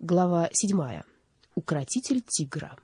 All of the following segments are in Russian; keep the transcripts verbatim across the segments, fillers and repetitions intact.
Глава седьмая. Укротитель тигра.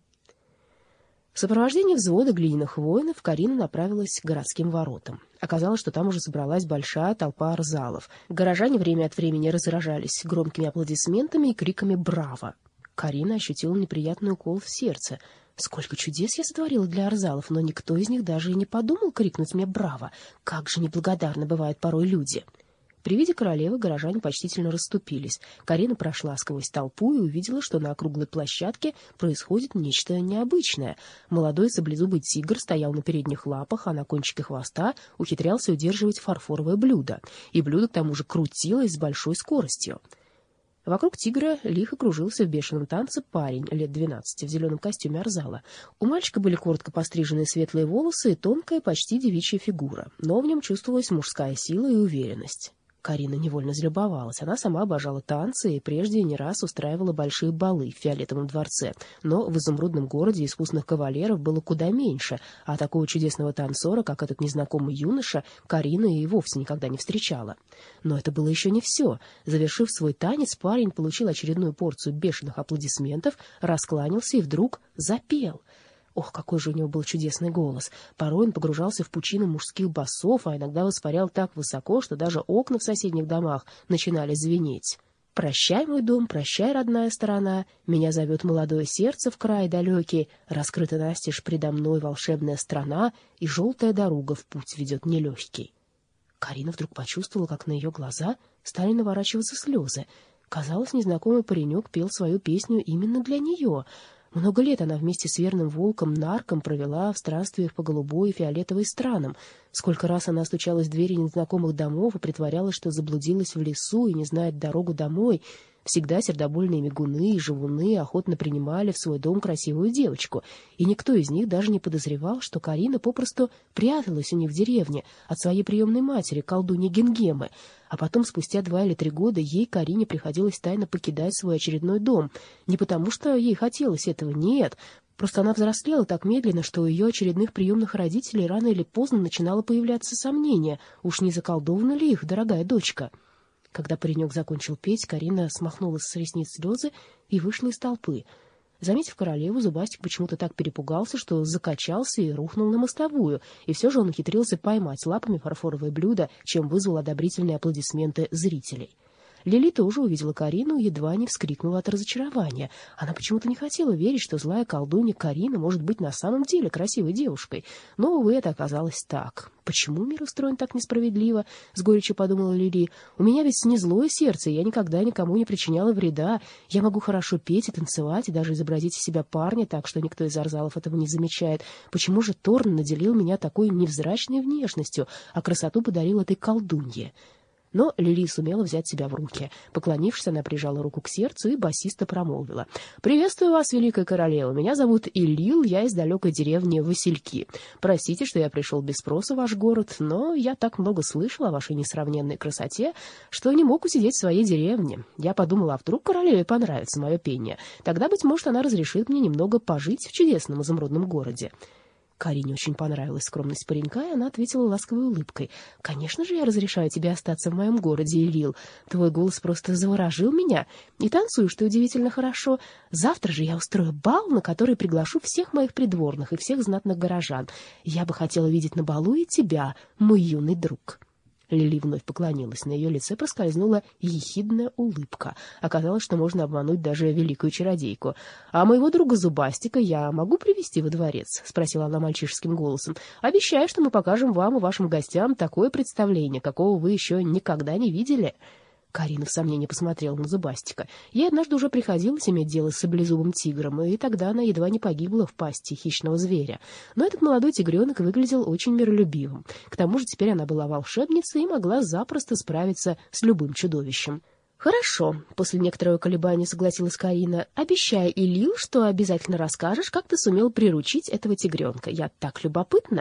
В сопровождении взвода глиняных воинов Карина направилась к городским воротам. Оказалось, что там уже собралась большая толпа арзалов. Горожане время от времени разражались громкими аплодисментами и криками «Браво!». Карина ощутила неприятный укол в сердце. Сколько чудес я сотворила для арзалов, но никто из них даже и не подумал крикнуть мне «Браво!». Как же неблагодарны бывают порой люди. При виде королевы горожане почтительно расступились. Карина прошла сквозь толпу и увидела, что на округлой площадке происходит нечто необычное. Молодой саблезубый тигр стоял на передних лапах, а на кончике хвоста ухитрялся удерживать фарфоровое блюдо. И блюдо к тому же крутилось с большой скоростью. Вокруг тигра лихо кружился в бешеном танце парень лет двенадцати в зеленом костюме арзала. У мальчика были коротко постриженные светлые волосы и тонкая, почти девичья фигура, но в нем чувствовалась мужская сила и уверенность. Карина невольно залюбовалась. Она сама обожала танцы и прежде не раз устраивала большие балы в Фиолетовом дворце. Но в изумрудном городе искусных кавалеров было куда меньше, а такого чудесного танцора, как этот незнакомый юноша, Карина и вовсе никогда не встречала. Но это было еще не все. Завершив свой танец, парень получил очередную порцию бешеных аплодисментов, раскланялся и вдруг запел. Ох, какой же у него был чудесный голос! Порой он погружался в пучины мужских басов, а иногда воспарял так высоко, что даже окна в соседних домах начинали звенеть. «Прощай, мой дом, прощай, родная сторона, меня зовет молодое сердце в край далекий, раскрыта настежь предо мной волшебная страна, и желтая дорога в путь ведет нелегкий». Карина вдруг почувствовала, как на ее глаза стали наворачиваться слезы. Казалось, незнакомый паренек пел свою песню именно для нее. Много лет она вместе с верным волком Нарком провела в странствиях по голубой и фиолетовой странам. Сколько раз она стучалась в двери незнакомых домов и притворялась, что заблудилась в лесу и не знает дорогу домой. Всегда сердобольные мигуны и живуны охотно принимали в свой дом красивую девочку, и никто из них даже не подозревал, что Карина попросту пряталась у них в деревне от своей приемной матери, колдуньи Гингемы. А потом, спустя два или три года, ей, Карине, приходилось тайно покидать свой очередной дом. Не потому, что ей хотелось этого, нет. Просто она взрослела так медленно, что у ее очередных приемных родителей рано или поздно начинало появляться сомнение, уж не заколдована ли их дорогая дочка. Когда паренек закончил петь, Карина смахнула с ресниц слезы и вышла из толпы. Заметив королеву, Зубастик почему-то так перепугался, что закачался и рухнул на мостовую, и все же он ухитрился поймать лапами фарфоровое блюдо, чем вызвал одобрительные аплодисменты зрителей. Лили тоже увидела Карину и едва не вскрикнула от разочарования. Она почему-то не хотела верить, что злая колдунья Карина может быть на самом деле красивой девушкой. Но, увы, это оказалось так. «Почему мир устроен так несправедливо?» — с горечью подумала Лили. «У меня ведь не злое сердце, я никогда никому не причиняла вреда. Я могу хорошо петь и танцевать, и даже изобразить из себя парня так, что никто из арзалов этого не замечает. Почему же Торн наделил меня такой невзрачной внешностью, а красоту подарил этой колдунье?» Но Лили сумела взять себя в руки. Поклонившись, она прижала руку к сердцу и басисто промолвила: «Приветствую вас, великая королева. Меня зовут Илил, я из далекой деревни Васильки. Простите, что я пришел без спроса в ваш город, но я так много слышал о вашей несравненной красоте, что не мог усидеть в своей деревне. Я подумала, а вдруг королеве понравится мое пение? Тогда, быть может, она разрешит мне немного пожить в чудесном изумрудном городе». Карине очень понравилась скромность паренька, и она ответила ласковой улыбкой: «Конечно же, я разрешаю тебе остаться в моем городе, Илил. Твой голос просто заворожил меня, и танцуешь ты удивительно хорошо. Завтра же я устрою бал, на который приглашу всех моих придворных и всех знатных горожан. Я бы хотела видеть на балу и тебя, мой юный друг». Лили вновь поклонилась. На ее лице проскользнула ехидная улыбка. Оказалось, что можно обмануть даже великую чародейку. «А моего друга Зубастика я могу привести во дворец?» — спросила она мальчишеским голосом. «Обещаю, что мы покажем вам и вашим гостям такое представление, какого вы еще никогда не видели». Карина в сомнении посмотрела на Зубастика. Ей однажды уже приходилось иметь дело с саблезубым тигром, и тогда она едва не погибла в пасти хищного зверя. Но этот молодой тигренок выглядел очень миролюбивым. К тому же теперь она была волшебницей и могла запросто справиться с любым чудовищем. «Хорошо», — после некоторого колебания согласилась Карина. «Обещай, Илил, что обязательно расскажешь, как ты сумел приручить этого тигренка. Я так любопытна».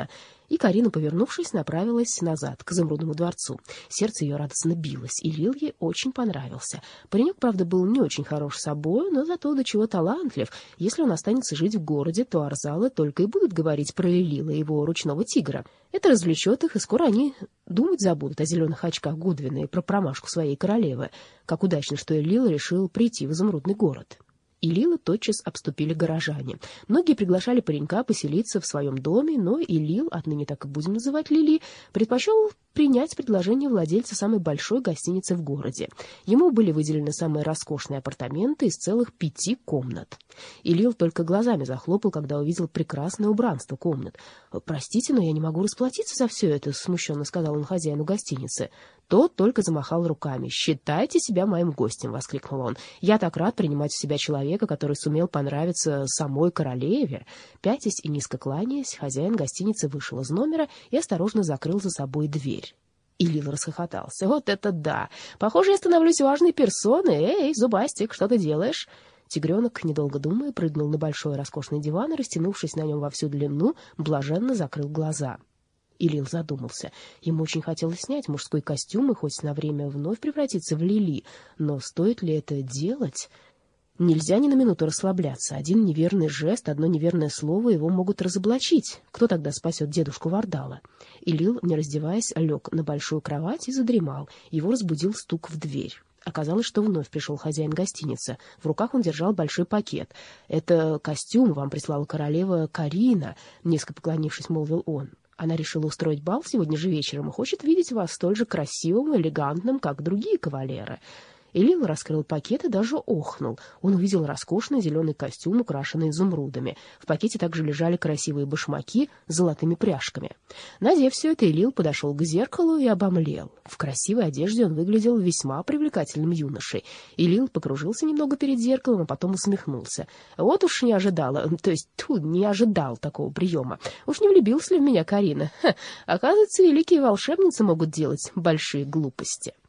И Карина, повернувшись, направилась назад, к Изумрудному дворцу. Сердце ее радостно билось, и Лил ей очень понравился. Паренек, правда, был не очень хорош собой, но зато до чего талантлив. Если он останется жить в городе, то Арзалы только и будут говорить про Лила и его ручного тигра. Это развлечет их, и скоро они думать забудут о зеленых очках Гудвина и про промашку своей королевы. Как удачно, что Лил решил прийти в Изумрудный город. И Лила тотчас обступили горожане. Многие приглашали паренька поселиться в своем доме, но и Лил, отныне так и будем называть Лили, предпочел принять предложение владельца самой большой гостиницы в городе. Ему были выделены самые роскошные апартаменты из целых пяти комнат. И Лил только глазами захлопал, когда увидел прекрасное убранство комнат. «Простите, но я не могу расплатиться за все это», — смущенно сказал он хозяину гостиницы. Тот только замахал руками. «Считайте себя моим гостем», — воскликнул он. «Я так рад принимать у себя человека, который сумел понравиться самой королеве». Пятясь и низко кланяясь, хозяин гостиницы вышел из номера и осторожно закрыл за собой дверь. И Лил расхохотался. «Вот это да! Похоже, я становлюсь важной персоной. Эй, Зубастик, что ты делаешь?» Тигренок, недолго думая, прыгнул на большой роскошный диван и, растянувшись на нем во всю длину, блаженно закрыл глаза. И Лил задумался. Ему очень хотелось снять мужской костюм и хоть на время вновь превратиться в Лили. Но стоит ли это делать? Нельзя ни на минуту расслабляться. Один неверный жест, одно неверное слово его могут разоблачить. Кто тогда спасет дедушку Вардала? И Лил, не раздеваясь, лег на большую кровать и задремал. Его разбудил стук в дверь. Оказалось, что вновь пришел хозяин гостиницы. В руках он держал большой пакет. «Это костюм вам прислала королева Карина», — низко поклонившись, молвил он. «Она решила устроить бал сегодня же вечером и хочет видеть вас столь же красивым и элегантным, как другие кавалеры». И Лил раскрыл пакет и даже охнул. Он увидел роскошный зеленый костюм, украшенный изумрудами. В пакете также лежали красивые башмаки с золотыми пряжками. Надев все это, Лил подошел к зеркалу и обомлел. В красивой одежде он выглядел весьма привлекательным юношей. И Лил покружился немного перед зеркалом, а потом усмехнулся. Вот уж не ожидала, то есть тьфу, не ожидал такого приема. Уж не влюбилась ли в меня Карина? Ха, оказывается, великие волшебницы могут делать большие глупости.